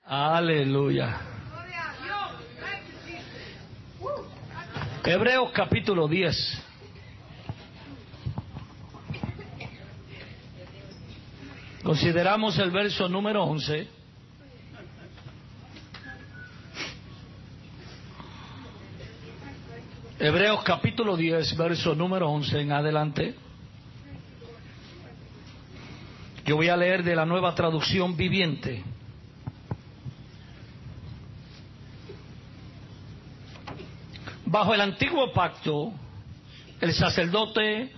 Aleluya. Hebreos capítulo 10. Consideramos el verso número 11. Hebreos capítulo 10, verso número 11 en adelante. Yo voy a leer de la Nueva Traducción Viviente. Bajo el antiguo pacto, el sacerdote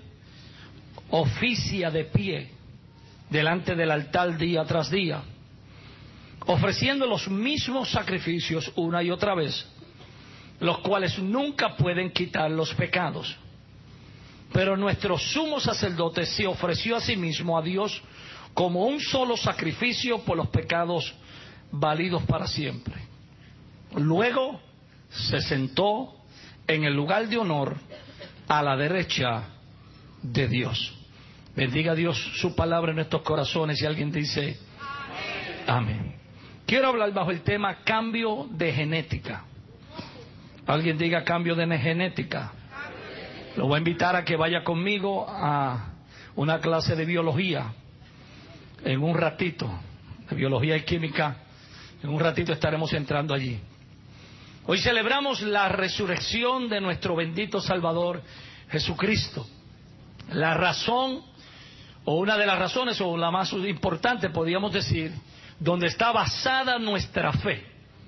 oficia de pie delante del altar día tras día, ofreciendo los mismos sacrificios una y otra vez, los cuales nunca pueden quitar los pecados. Pero nuestro sumo sacerdote se ofreció a sí mismo a Dios como un solo sacrificio por los pecados, válidos para siempre. Luego se sentó en el lugar de honor a la derecha de Dios. Bendiga a Dios su palabra en nuestros corazones y alguien dice amén. Amén. Quiero hablar bajo el tema cambio de genética. Alguien diga cambio de genética. Lo voy a invitar a que vaya conmigo a una clase de biología en un ratito, de biología y química. En un ratito estaremos entrando allí. Hoy celebramos la resurrección de nuestro bendito Salvador Jesucristo. La razón, o una de las razones, o la más importante, podríamos decir, donde está basada nuestra fe.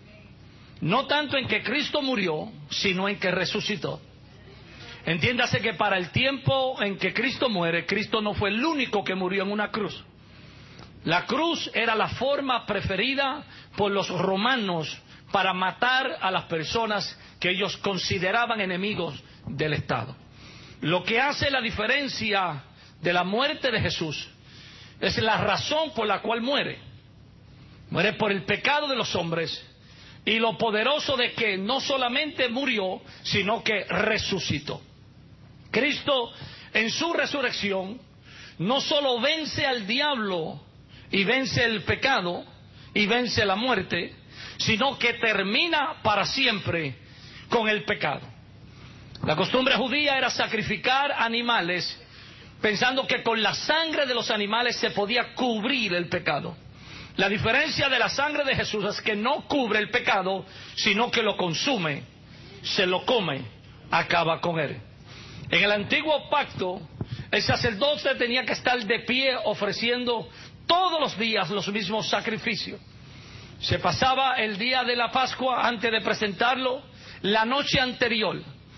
No tanto en que Cristo murió, sino en que resucitó. Entiéndase que para el tiempo en que Cristo muere, Cristo no fue el único que murió en una cruz. La cruz era la forma preferida por los romanos para matar a las personas que ellos consideraban enemigos del Estado. Lo que hace la diferencia de la muerte de Jesús es la razón por la cual muere. Muere por el pecado de los hombres y lo poderoso de que no solamente murió, sino que resucitó. Cristo en su resurrección no solo vence al diablo y vence el pecado y vence la muerte, sino que termina para siempre con el pecado. La costumbre judía era sacrificar animales pensando que con la sangre de los animales se podía cubrir el pecado. La diferencia de la sangre de Jesús es que no cubre el pecado, sino que lo consume, se lo come, acaba con él. En el antiguo pacto, el sacerdote tenía que estar de pie ofreciendo todos los días los mismos sacrificios. Se pasaba el día de la Pascua antes de presentarlo, la noche anterior.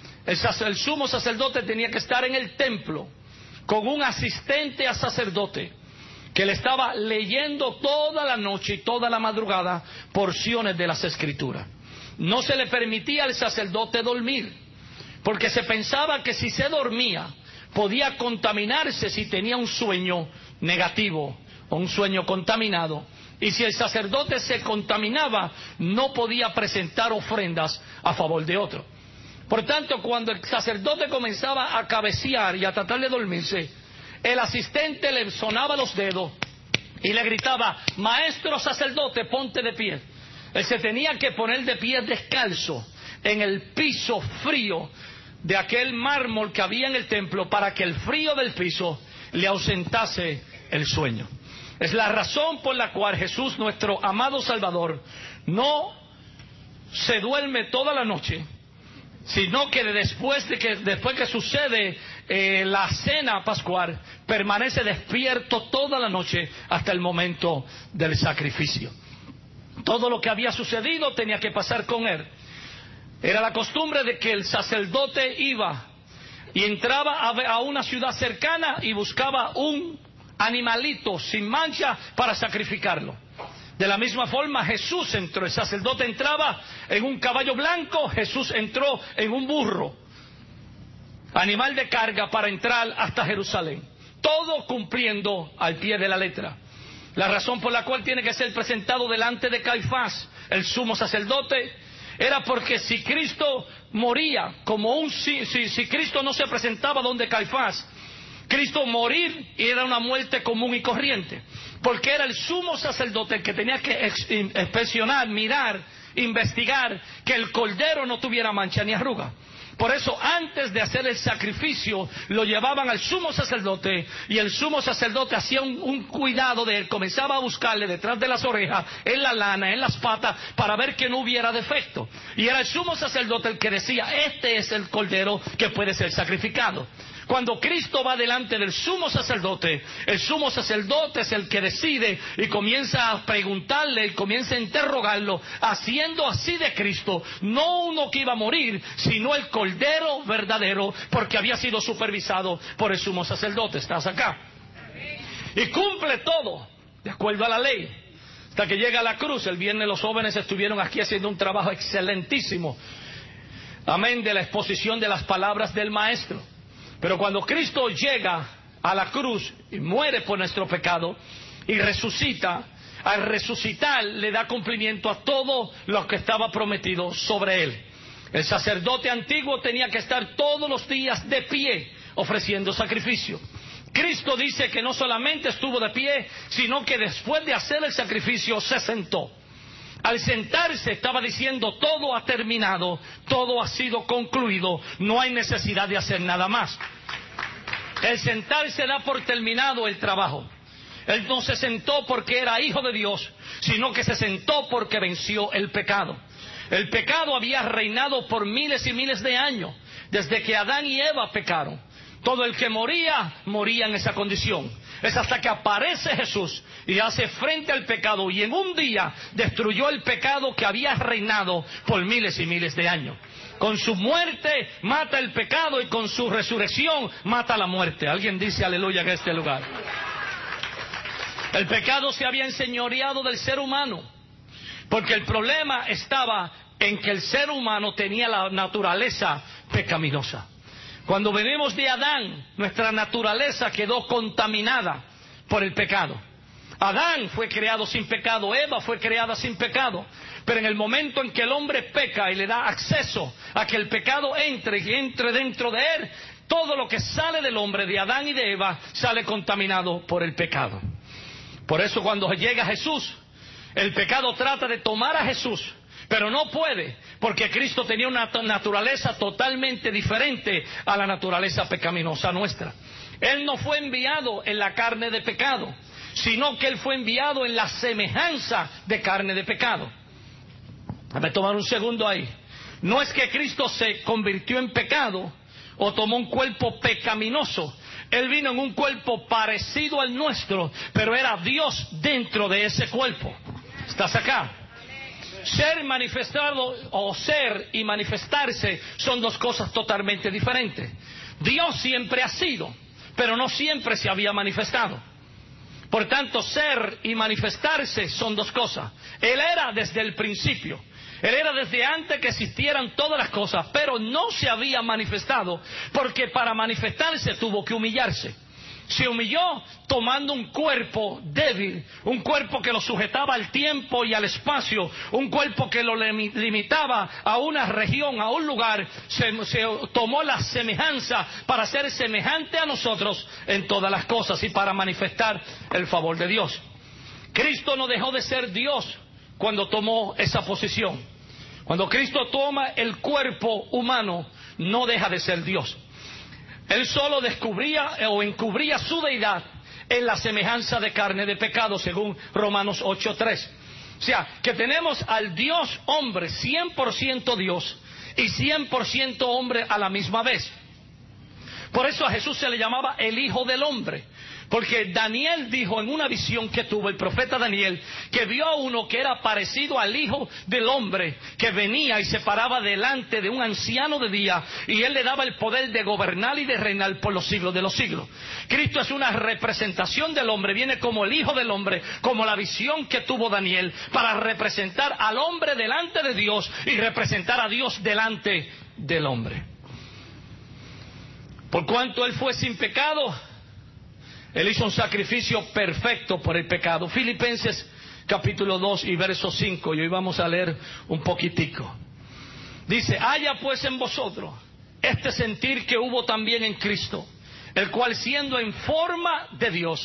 El sumo sacerdote tenía que estar en el templo con un asistente a sacerdote que le estaba leyendo toda la noche y toda la madrugada porciones de las Escrituras. No se le permitía al sacerdote dormir, porque se pensaba que si se dormía podía contaminarse si tenía un sueño negativo o un sueño contaminado. Y si el sacerdote se contaminaba, no podía presentar ofrendas a favor de otro. Por tanto, cuando el sacerdote comenzaba a cabecear y a tratar de dormirse, el asistente le sonaba los dedos y le gritaba: maestro sacerdote, ponte de pie. Él se tenía que poner de pie descalzo en el piso frío de aquel mármol que había en el templo, para que el frío del piso le ausentase el sueño. Es la razón por la cual Jesús, nuestro amado Salvador, no se duerme toda la noche, sino que después que sucede la cena pascual, permanece despierto toda la noche hasta el momento del sacrificio. Todo lo que había sucedido tenía que pasar con él. Era la costumbre de que el sacerdote iba y entraba a una ciudad cercana y buscaba un animalito sin mancha para sacrificarlo. De la misma forma Jesús entró. El sacerdote entraba en un caballo blanco, Jesús entró en un burro, animal de carga, para entrar hasta Jerusalén. Todo cumpliendo al pie de la letra. La razón por la cual tiene que ser presentado delante de Caifás, el sumo sacerdote, era porque si Cristo moría si Cristo no se presentaba donde Caifás, Cristo morir era una muerte común y corriente. porque era el sumo sacerdote el que tenía que inspeccionar, mirar, investigar que el cordero no tuviera mancha ni arruga. Por eso, antes de hacer el sacrificio, lo llevaban al sumo sacerdote, y el sumo sacerdote hacía un cuidado de él, comenzaba a buscarle detrás de las orejas, en la lana, en las patas, para ver que no hubiera defecto. Y era el sumo sacerdote el que decía: este es el cordero que puede ser sacrificado. Cuando Cristo va delante del sumo sacerdote, el sumo sacerdote es el que decide y comienza a preguntarle y comienza a interrogarlo, haciendo así de Cristo no uno que iba a morir, sino el cordero verdadero, porque había sido supervisado por el sumo sacerdote. ¿Estás acá? Y cumple todo de acuerdo a la ley, hasta que llega a la cruz. El viernes los jóvenes estuvieron aquí haciendo un trabajo excelentísimo, amén, de la exposición de las palabras del Maestro. Pero cuando Cristo llega a la cruz y muere por nuestro pecado y resucita, al resucitar le da cumplimiento a todo lo que estaba prometido sobre él. El sacerdote antiguo tenía que estar todos los días de pie ofreciendo sacrificio. Cristo dice que no solamente estuvo de pie, sino que después de hacer el sacrificio se sentó. Al sentarse estaba diciendo: todo ha terminado, todo ha sido concluido, no hay necesidad de hacer nada más. El sentarse da por terminado el trabajo. Él no se sentó porque era hijo de Dios, sino que se sentó porque venció el pecado. El pecado había reinado por miles y miles de años, desde que Adán y Eva pecaron. Todo el que moría, moría en esa condición. Es hasta que aparece Jesús y hace frente al pecado, y en un día destruyó el pecado que había reinado por miles y miles de años. Con su muerte mata el pecado, y con su resurrección mata la muerte. Alguien dice aleluya en este lugar. El pecado se había enseñoreado del ser humano, porque el problema estaba en que el ser humano tenía la naturaleza pecaminosa. Cuando venimos de Adán, nuestra naturaleza quedó contaminada por el pecado. Adán fue creado sin pecado, Eva fue creada sin pecado. Pero en el momento en que el hombre peca y le da acceso a que el pecado entre y entre dentro de él, todo lo que sale del hombre, de Adán y de Eva, sale contaminado por el pecado. Por eso cuando llega Jesús, el pecado trata de tomar a Jesús, pero no puede, porque Cristo tenía una naturaleza totalmente diferente a la naturaleza pecaminosa nuestra. Él no fue enviado en la carne de pecado, sino que Él fue enviado en la semejanza de carne de pecado. Déjame tomar un segundo ahí. No es que Cristo se convirtió en pecado o tomó un cuerpo pecaminoso. Él vino en un cuerpo parecido al nuestro, pero era Dios dentro de ese cuerpo. ¿Estás acá? Ser manifestado o ser y manifestarse son dos cosas totalmente diferentes. Dios siempre ha sido, pero no siempre se había manifestado. Por tanto, ser y manifestarse son dos cosas. Él era desde el principio. Él era desde antes que existieran todas las cosas, pero no se había manifestado, porque para manifestarse tuvo que humillarse. Se humilló tomando un cuerpo débil, un cuerpo que lo sujetaba al tiempo y al espacio, un cuerpo que lo limitaba a una región, a un lugar. Se tomó la semejanza para ser semejante a nosotros en todas las cosas y para manifestar el favor de Dios. Cristo no dejó de ser Dios cuando tomó esa posición. Cuando Cristo toma el cuerpo humano, no deja de ser Dios. Él solo descubría o encubría su deidad en la semejanza de carne de pecado, según Romanos 8:3. O sea, que tenemos al Dios hombre, 100% Dios y 100% hombre a la misma vez. Por eso a Jesús se le llamaba el Hijo del Hombre. Porque Daniel dijo en una visión que tuvo el profeta Daniel, que vio a uno que era parecido al Hijo del Hombre, que venía y se paraba delante de un anciano de día, y él le daba el poder de gobernar y de reinar por los siglos de los siglos. Cristo es una representación del hombre, viene como el Hijo del Hombre, como la visión que tuvo Daniel, para representar al hombre delante de Dios y representar a Dios delante del hombre. Por cuanto él fue sin pecado, Él hizo un sacrificio perfecto por el pecado. Filipenses capítulo 2 y verso 5, y hoy vamos a leer un poquitico. Dice: haya pues en vosotros este sentir que hubo también en Cristo, el cual siendo en forma de Dios,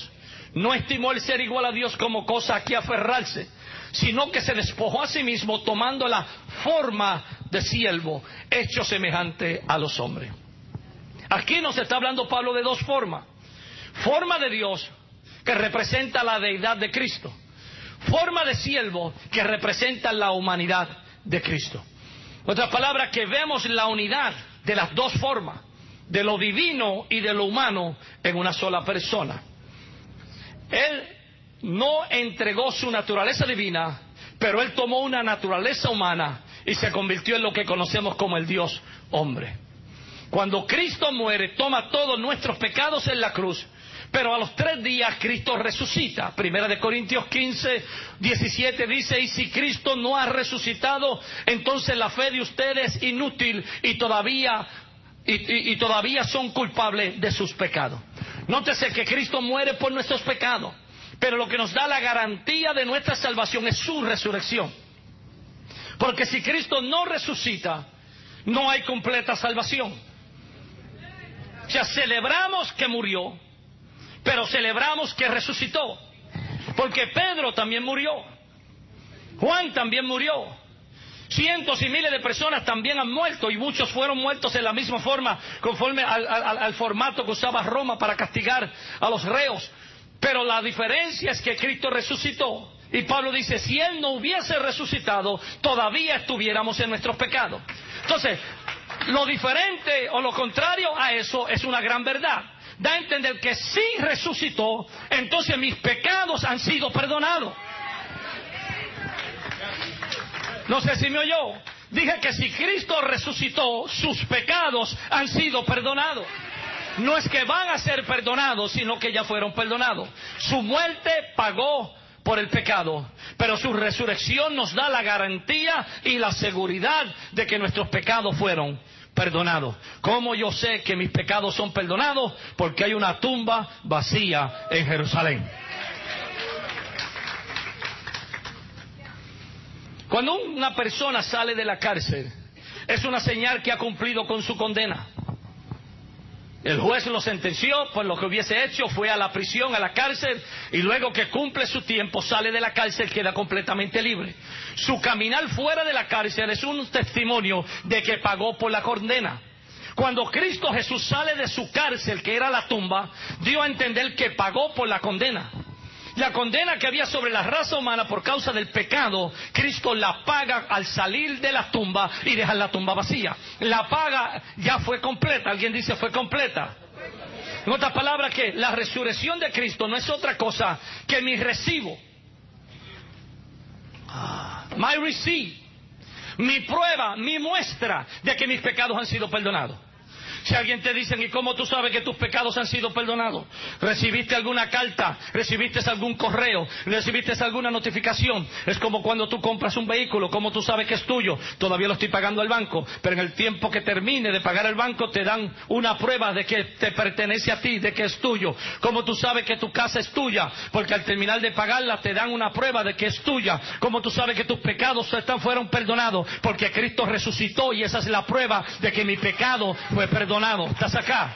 No estimó el ser igual a Dios como cosa a que aferrarse, sino que se despojó a sí mismo, tomando la forma de siervo, hecho semejante a los hombres. Aquí nos está hablando Pablo de dos formas. Forma de Dios, que representa la deidad de Cristo. Forma de siervo, que representa la humanidad de Cristo. Otra palabra, que vemos la unidad de las dos formas, de lo divino y de lo humano, en una sola persona. Él no entregó su naturaleza divina, pero Él tomó una naturaleza humana y se convirtió en lo que conocemos como el Dios hombre. Cuando Cristo muere, toma todos nuestros pecados en la cruz, pero a los 3 días Cristo resucita. Primera de Corintios 15, 17 dice: y si Cristo no ha resucitado, entonces la fe de ustedes es inútil y todavía son culpables de sus pecados. Nótese que Cristo muere por nuestros pecados, pero lo que nos da la garantía de nuestra salvación es su resurrección. Porque si Cristo no resucita, no hay completa salvación. O sea, celebramos que murió, pero celebramos que resucitó. Porque Pedro también murió, Juan también murió, cientos y miles de personas también han muerto, y muchos fueron muertos en la misma forma, conforme al formato que usaba Roma para castigar a los reos. Pero la diferencia es que Cristo resucitó. Y Pablo dice, si Él no hubiese resucitado, todavía estuviéramos en nuestros pecados. Entonces, lo diferente o lo contrario a eso es una gran verdad. Da a entender que si resucitó, entonces mis pecados han sido perdonados. No sé si me oyó. Dije que si Cristo resucitó, sus pecados han sido perdonados. No es que van a ser perdonados, sino que ya fueron perdonados. Su muerte pagó por el pecado, pero su resurrección nos da la garantía y la seguridad de que nuestros pecados fueron perdonados. ¿Cómo yo sé que mis pecados son perdonados? Porque hay una tumba vacía en Jerusalén. Cuando una persona sale de la cárcel, es una señal que ha cumplido con su condena. El juez lo sentenció por lo que hubiese hecho, fue a la prisión, a la cárcel, y luego que cumple su tiempo, sale de la cárcel, queda completamente libre. Su caminar fuera de la cárcel es un testimonio de que pagó por la condena. Cuando Cristo Jesús sale de su cárcel, que era la tumba, dio a entender que pagó por la condena. La condena que había sobre la raza humana por causa del pecado, Cristo la paga al salir de la tumba y dejar la tumba vacía. La paga ya fue completa. ¿Alguien dice fue completa? En otras palabras, que la resurrección de Cristo no es otra cosa que mi recibo. My receipt. Mi prueba, mi muestra de que mis pecados han sido perdonados. Si alguien te dice, ¿y cómo tú sabes que tus pecados han sido perdonados? ¿Recibiste alguna carta? ¿Recibiste algún correo? ¿Recibiste alguna notificación? Es como cuando tú compras un vehículo. ¿Cómo tú sabes que es tuyo? Todavía lo estoy pagando al banco, pero en el tiempo que termine de pagar el banco te dan una prueba de que te pertenece a ti, de que es tuyo. ¿Cómo tú sabes que tu casa es tuya? Porque al terminar de pagarla te dan una prueba de que es tuya. ¿Cómo tú sabes que tus pecados fueron perdonados? Porque Cristo resucitó y esa es la prueba de que mi pecado fue perdonado. ¿Estás acá?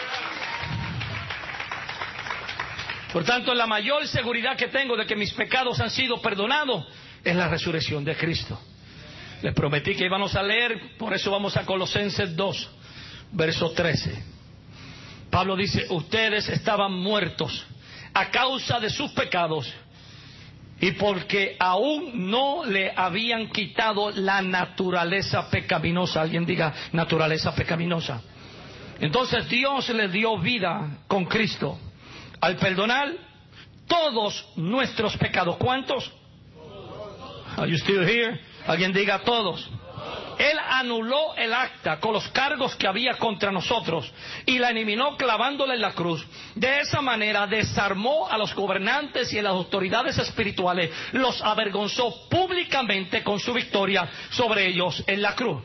Por tanto, la mayor seguridad que tengo de que mis pecados han sido perdonados es la resurrección de Cristo. Les prometí que íbamos a leer, por eso vamos a Colosenses 2, verso 13. Pablo dice, ustedes estaban muertos a causa de sus pecados y porque aún no le habían quitado la naturaleza pecaminosa. Alguien diga naturaleza pecaminosa. Entonces Dios le dio vida con Cristo al perdonar todos nuestros pecados. ¿Cuántos? Are you still here? Alguien diga todos. Él anuló el acta con los cargos que había contra nosotros y la eliminó clavándola en la cruz. De esa manera desarmó a los gobernantes y a las autoridades espirituales, los avergonzó públicamente con su victoria sobre ellos en la cruz.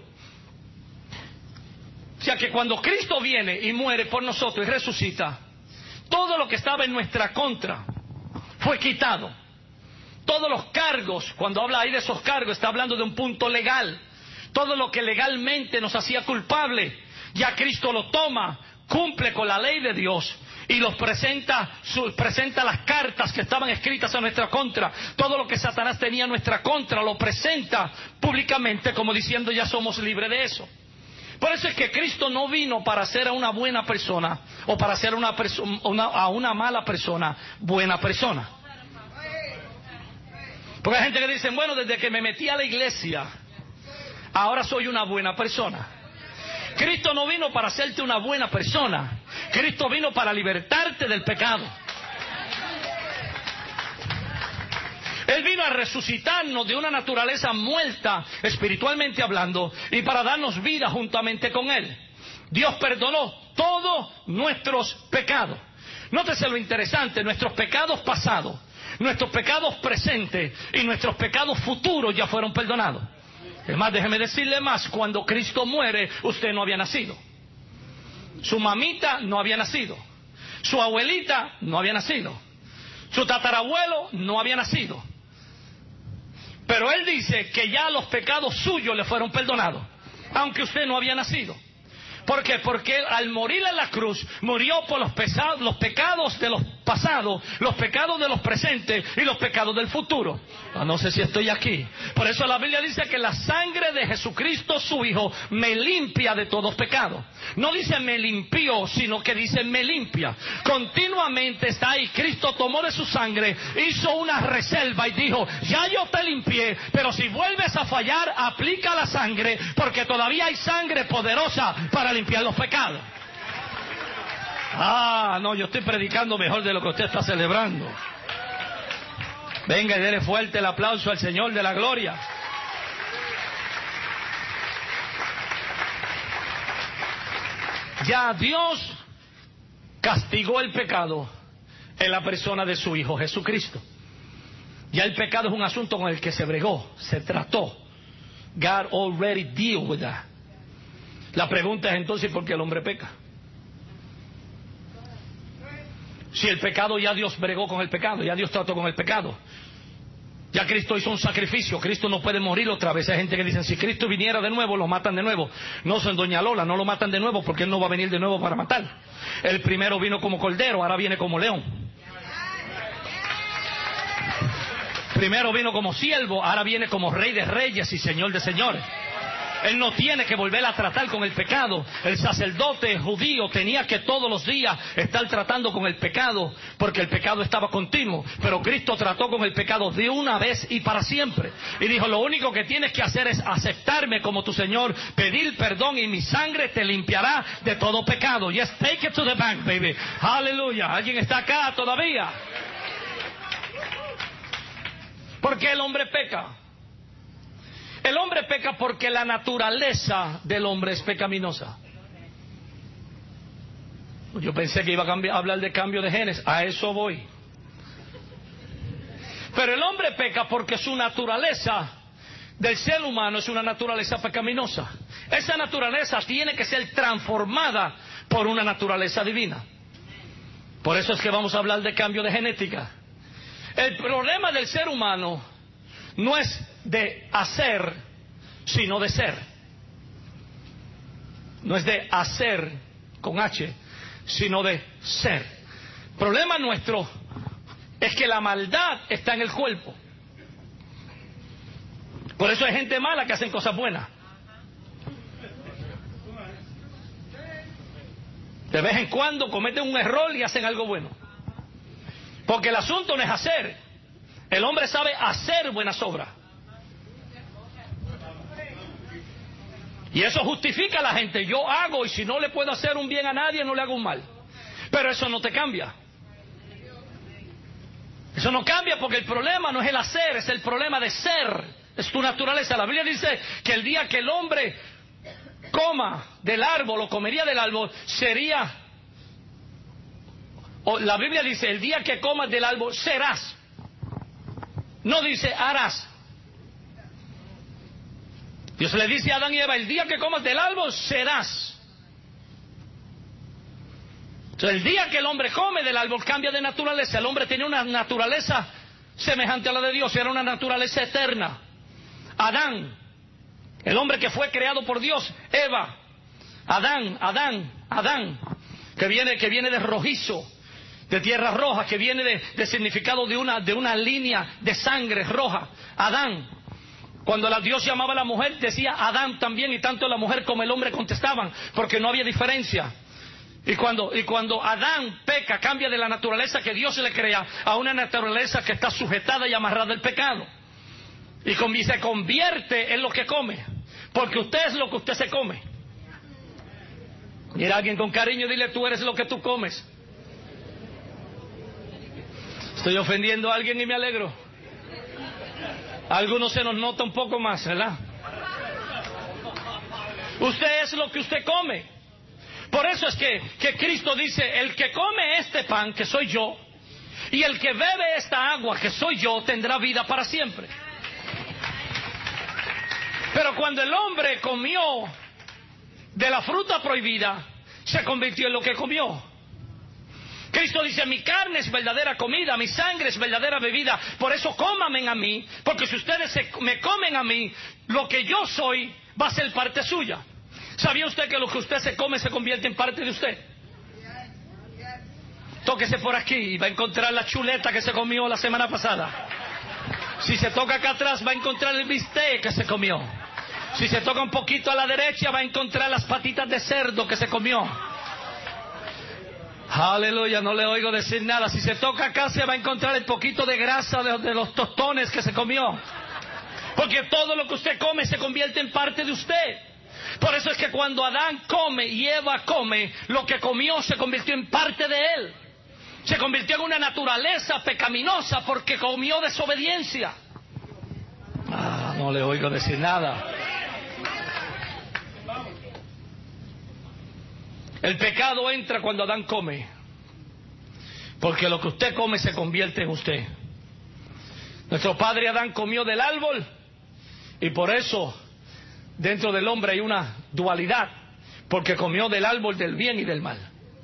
O sea que cuando Cristo viene y muere por nosotros y resucita, todo lo que estaba en nuestra contra fue quitado. Todos los cargos, cuando habla ahí de esos cargos, está hablando de un punto legal. Todo lo que legalmente nos hacía culpable, ya Cristo lo toma, cumple con la ley de Dios y los presenta las cartas que estaban escritas a nuestra contra. Todo lo que Satanás tenía en nuestra contra lo presenta públicamente como diciendo ya somos libres de eso. Por eso es que Cristo no vino para hacer a una buena persona o para hacer a una mala persona buena persona. Porque hay gente que dice, bueno, desde que me metí a la iglesia, ahora soy una buena persona. Cristo no vino para hacerte una buena persona. Cristo vino para libertarte del pecado. Él vino a resucitarnos de una naturaleza muerta, espiritualmente hablando, y para darnos vida juntamente con Él. Dios perdonó todos nuestros pecados. Nótese lo interesante, nuestros pecados pasados, nuestros pecados presentes y nuestros pecados futuros ya fueron perdonados. Es más, déjeme decirle más, cuando Cristo muere, usted no había nacido. Su mamita no había nacido. Su abuelita no había nacido. Su tatarabuelo no había nacido. Pero Él dice que ya los pecados suyos le fueron perdonados, aunque usted no había nacido. ¿Por qué? Porque Él, al morir en la cruz, murió por los pecados de los pasados, los pecados de los presentes y los pecados del futuro. No sé si estoy aquí. Por eso la Biblia dice que la sangre de Jesucristo, su Hijo, me limpia de todos pecados. No dice me limpió, sino que dice me limpia. Continuamente está ahí. Cristo tomó de su sangre, hizo una reserva y dijo, ya yo te limpié, pero si vuelves a fallar, aplica la sangre, porque todavía hay sangre poderosa para limpiar los pecados. No, yo estoy predicando mejor de lo que usted está celebrando. Venga y dele fuerte el aplauso al Señor de la gloria. Ya Dios castigó el pecado en la persona de su Hijo Jesucristo. Ya el pecado es un asunto con el que se bregó, se trató. God already dealt with that. La pregunta es entonces, ¿por qué el hombre peca? Si el pecado, ya Dios bregó con el pecado, ya Dios trató con el pecado. Ya Cristo hizo un sacrificio, Cristo no puede morir otra vez. Hay gente que dice, si Cristo viniera de nuevo, lo matan de nuevo. No, son Doña Lola, no lo matan de nuevo porque Él no va a venir de nuevo para matar. El primero vino como cordero, ahora viene como león. Primero vino como siervo, ahora viene como rey de reyes y señor de señores. Él no tiene que volver a tratar con el pecado. El sacerdote judío tenía que todos los días estar tratando con el pecado, porque el pecado estaba continuo. Pero Cristo trató con el pecado de una vez y para siempre. Y dijo, lo único que tienes que hacer es aceptarme como tu Señor, pedir perdón y mi sangre te limpiará de todo pecado. Yes, take it to the bank, baby. Aleluya. ¿Alguien está acá todavía? ¿Por qué el hombre peca? El hombre peca porque la naturaleza del hombre es pecaminosa. Yo pensé que iba a hablar de cambio de genes, a eso voy. Pero el hombre peca porque su naturaleza del ser humano es una naturaleza pecaminosa. Esa naturaleza tiene que ser transformada por una naturaleza divina. Por eso es que vamos a hablar de cambio de genética. El problema del ser humano no es de hacer, sino de ser. No es de hacer con H, sino de ser. El problema nuestro es que la maldad está en el cuerpo. Por eso hay gente mala que hacen cosas buenas. De vez en cuando cometen un error y hacen algo bueno. Porque el asunto no es hacer. El hombre sabe hacer buenas obras. Y eso justifica a la gente. Yo hago, y si no le puedo hacer un bien a nadie, no le hago un mal. Pero eso no te cambia. Eso no cambia, porque el problema no es el hacer, es el problema de ser. Es tu naturaleza. La Biblia dice que el día que el hombre coma del árbol o comería del árbol, sería... O la Biblia dice, el día que comas del árbol, serás. No dice harás. Dios le dice a Adán y Eva, el día que comas del árbol, serás. Entonces, el día que el hombre come del árbol, cambia de naturaleza. El hombre tenía una naturaleza semejante a la de Dios, era una naturaleza eterna. Adán, el hombre que fue creado por Dios. Eva, Adán. que viene de rojizo, de tierra roja, que viene de significado de una línea de sangre roja. Adán. Cuando Dios llamaba a la mujer, decía Adán también, y tanto la mujer como el hombre contestaban, porque no había diferencia. Y cuando Adán peca, cambia de la naturaleza que Dios le crea a una naturaleza que está sujetada y amarrada al pecado. Y se convierte en lo que come, porque usted es lo que usted se come. Mira a alguien con cariño y dile: tú eres lo que tú comes. Estoy ofendiendo a alguien y me alegro. A algunos se nos nota un poco más, ¿verdad? Usted es lo que usted come. Por eso es que Cristo dice: el que come este pan, que soy yo, y el que bebe esta agua, que soy yo, tendrá vida para siempre. Pero cuando el hombre comió de la fruta prohibida, se convirtió en lo que comió. Cristo dice: mi carne es verdadera comida, mi sangre es verdadera bebida. Por eso cómanme a mí, porque si ustedes me comen a mí, lo que yo soy va a ser parte suya. ¿Sabía usted que lo que usted se come se convierte en parte de usted? Tóquese por aquí y va a encontrar la chuleta que se comió la semana pasada. Si se toca acá atrás, va a encontrar el bistec que se comió. Si se toca un poquito a la derecha, va a encontrar las patitas de cerdo que se comió. Aleluya, no le oigo decir nada. Si se toca acá, se va a encontrar el poquito de grasa de los tostones que se comió. Porque todo lo que usted come se convierte en parte de usted. Por eso es que cuando Adán come y Eva come, lo que comió se convirtió en parte de él. Se convirtió en una naturaleza pecaminosa porque comió desobediencia. No le oigo decir nada. El pecado entra cuando Adán come, porque lo que usted come se convierte en usted. Nuestro padre Adán comió del árbol, y por eso dentro del hombre hay una dualidad, porque comió del árbol del bien y del mal.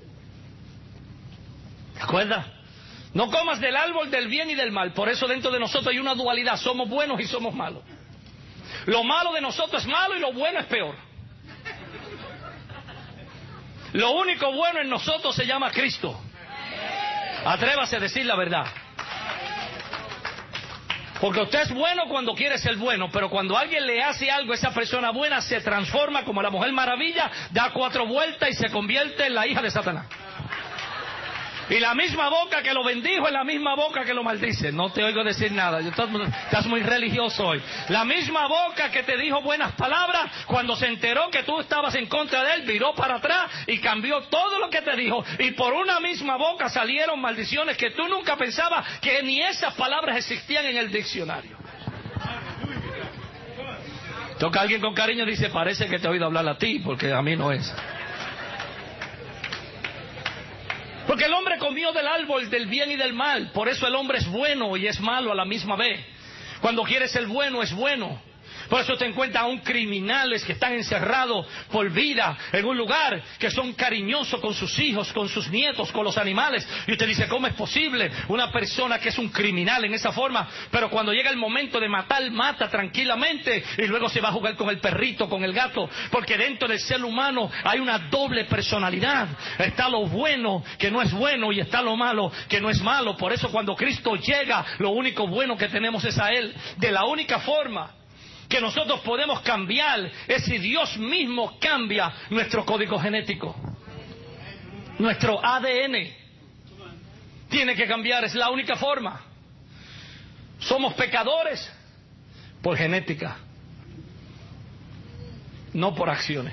¿De acuerdo? No comas del árbol del bien y del mal. Por eso dentro de nosotros hay una dualidad. Somos buenos y somos malos. Lo malo de nosotros es malo y lo bueno es peor. Lo único bueno en nosotros se llama Cristo. Atrévase a decir la verdad. Porque usted es bueno cuando quiere ser bueno, pero cuando alguien le hace algo, esa persona buena se transforma como la Mujer Maravilla, da 4 vueltas y se convierte en la hija de Satanás. Y la misma boca que lo bendijo es la misma boca que lo maldice. No te oigo decir nada. Estás muy religioso hoy. La misma boca que te dijo buenas palabras, cuando se enteró que tú estabas en contra de él, viró para atrás y cambió todo lo que te dijo. Y por una misma boca salieron maldiciones que tú nunca pensabas que ni esas palabras existían en el diccionario. Toca a alguien con cariño y dice: parece que te he oído hablar a ti, porque a mí no es. Porque el hombre comió del árbol del bien y del mal. Por eso el hombre es bueno y es malo a la misma vez. Cuando quiere ser bueno, es bueno. Por eso te encuentras aún criminales que están encerrados por vida en un lugar, que son cariñosos con sus hijos, con sus nietos, con los animales. Y usted dice: ¿cómo es posible una persona que es un criminal en esa forma? Pero cuando llega el momento de matar, mata tranquilamente y luego se va a jugar con el perrito, con el gato. Porque dentro del ser humano hay una doble personalidad. Está lo bueno que no es bueno y está lo malo que no es malo. Por eso cuando Cristo llega, lo único bueno que tenemos es a Él. De la única forma que nosotros podemos cambiar es si Dios mismo cambia nuestro código genético. Nuestro ADN tiene que cambiar, es la única forma. Somos pecadores por genética, no por acciones.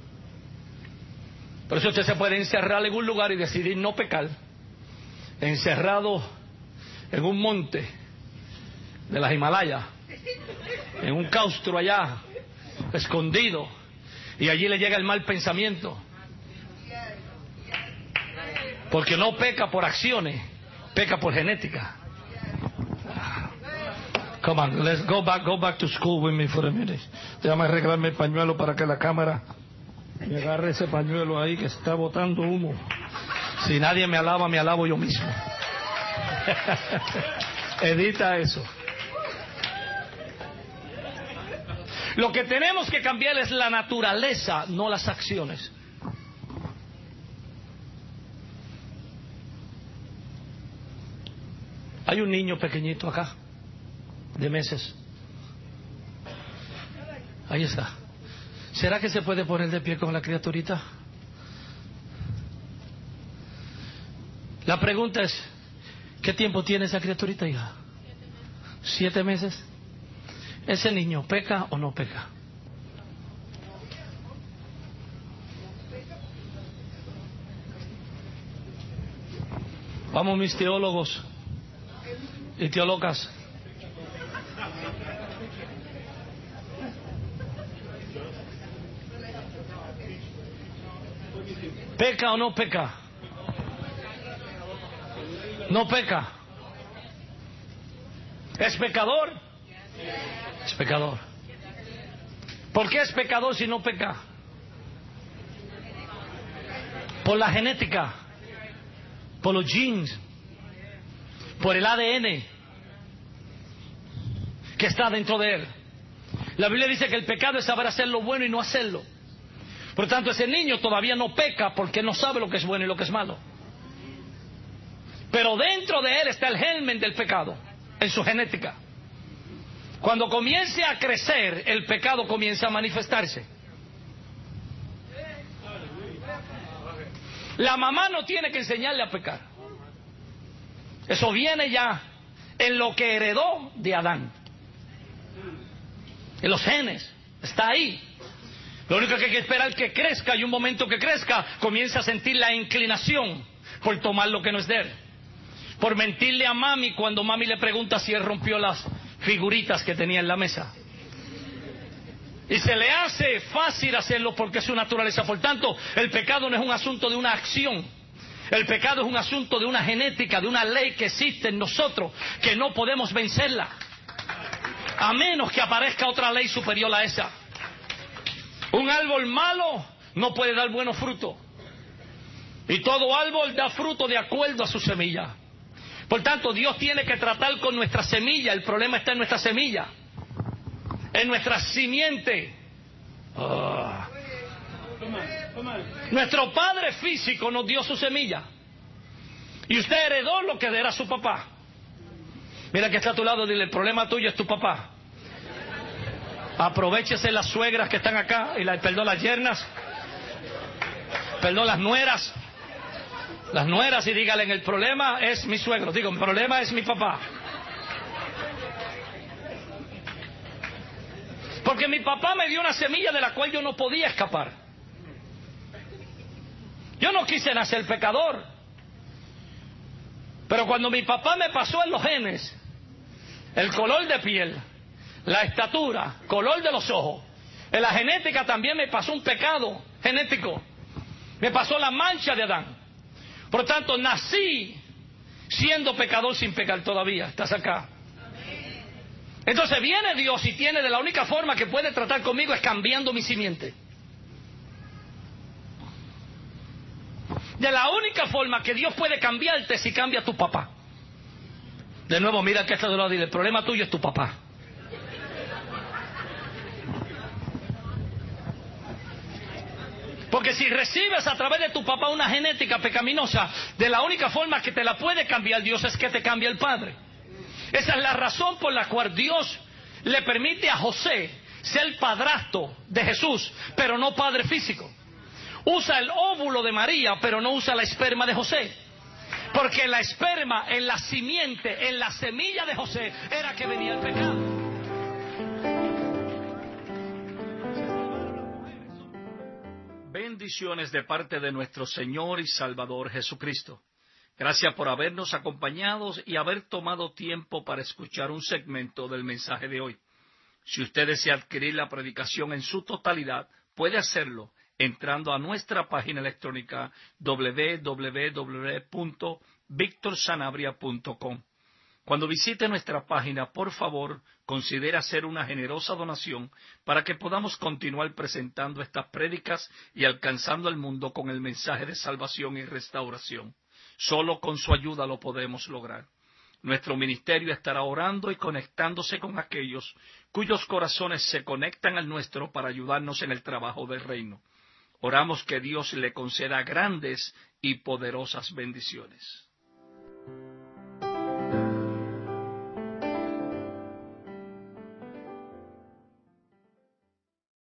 Por eso usted se puede encerrar en un lugar y decidir no pecar, encerrado en un monte de las Himalayas, en un claustro allá, escondido, y allí le llega el mal pensamiento, porque no peca por acciones, peca por genética. Come on, let's go back to school with me for a minute. Déjame arreglarme el pañuelo para que la cámara me agarre ese pañuelo ahí que está botando humo. Si nadie me alaba, me alabo yo mismo. Edita eso. Lo que tenemos que cambiar es la naturaleza, no las acciones. Hay un niño pequeñito acá, de meses. Ahí está. ¿Será que se puede poner de pie con la criaturita? La pregunta es, ¿qué tiempo tiene esa criaturita, hija? 7 meses. ¿Ese niño peca o no peca? Vamos, mis teólogos y teólogas. ¿Peca o no peca? No peca. ¿Es pecador? Es pecador. ¿Por qué es pecador si no peca? Por la genética, por los genes, por el ADN que está dentro de él. La Biblia dice que el pecado es saber hacer lo bueno y no hacerlo. Por lo tanto, ese niño todavía no peca porque no sabe lo que es bueno y lo que es malo. Pero dentro de él está el germen del pecado, en su genética. Cuando comience a crecer, el pecado comienza a manifestarse. La mamá no tiene que enseñarle a pecar. Eso viene ya en lo que heredó de Adán. En los genes, está ahí. Lo único que hay que esperar es que crezca, y un momento que crezca, comienza a sentir la inclinación por tomar lo que no es de él. Por mentirle a mami cuando mami le pregunta si él rompió las figuritas que tenía en la mesa. Y se le hace fácil hacerlo porque es su naturaleza. Por tanto, el pecado no es un asunto de una acción. El pecado es un asunto de una genética, de una ley que existe en nosotros, que no podemos vencerla, a menos que aparezca otra ley superior a esa. Un árbol malo no puede dar buenos frutos. Y todo árbol da fruto de acuerdo a su semilla. Por tanto, Dios tiene que tratar con nuestra semilla. El problema está en nuestra semilla, en nuestra simiente. Nuestro padre físico nos dio su semilla. Y usted heredó lo que era su papá. Mira que está a tu lado, dile, el problema tuyo es tu papá. Aprovechese las suegras que están acá, y perdón, las yernas, perdón, las nueras, y dígale, el problema es mi suegro, digo, el problema es mi papá. Porque mi papá me dio una semilla de la cual yo no podía escapar. Yo no quise nacer pecador, pero cuando mi papá me pasó en los genes el color de piel, la estatura, color de los ojos, en la genética también me pasó un pecado genético. Me pasó la mancha de Adán. Por lo tanto, nací siendo pecador sin pecar todavía. ¿Estás acá? Entonces viene Dios y tiene, de la única forma que puede tratar conmigo es cambiando mi simiente. De la única forma que Dios puede cambiarte es si cambia a tu papá. De nuevo, mira que está de lado y dile, el problema tuyo es tu papá. Porque si recibes a través de tu papá una genética pecaminosa, de la única forma que te la puede cambiar Dios es que te cambie el padre. Esa es la razón por la cual Dios le permite a José ser padrastro de Jesús, pero no padre físico. Usa el óvulo de María, pero no usa la esperma de José. Porque la esperma, en la simiente, en la semilla de José, era que venía el pecado. Bendiciones de parte de nuestro Señor y Salvador Jesucristo. Gracias por habernos acompañado y haber tomado tiempo para escuchar un segmento del mensaje de hoy. Si usted desea adquirir la predicación en su totalidad, puede hacerlo entrando a nuestra página electrónica www.victorsanabria.com. Cuando visite nuestra página, por favor, considere hacer una generosa donación para que podamos continuar presentando estas prédicas y alcanzando al mundo con el mensaje de salvación y restauración. Solo con su ayuda lo podemos lograr. Nuestro ministerio estará orando y conectándose con aquellos cuyos corazones se conectan al nuestro para ayudarnos en el trabajo del reino. Oramos que Dios le conceda grandes y poderosas bendiciones.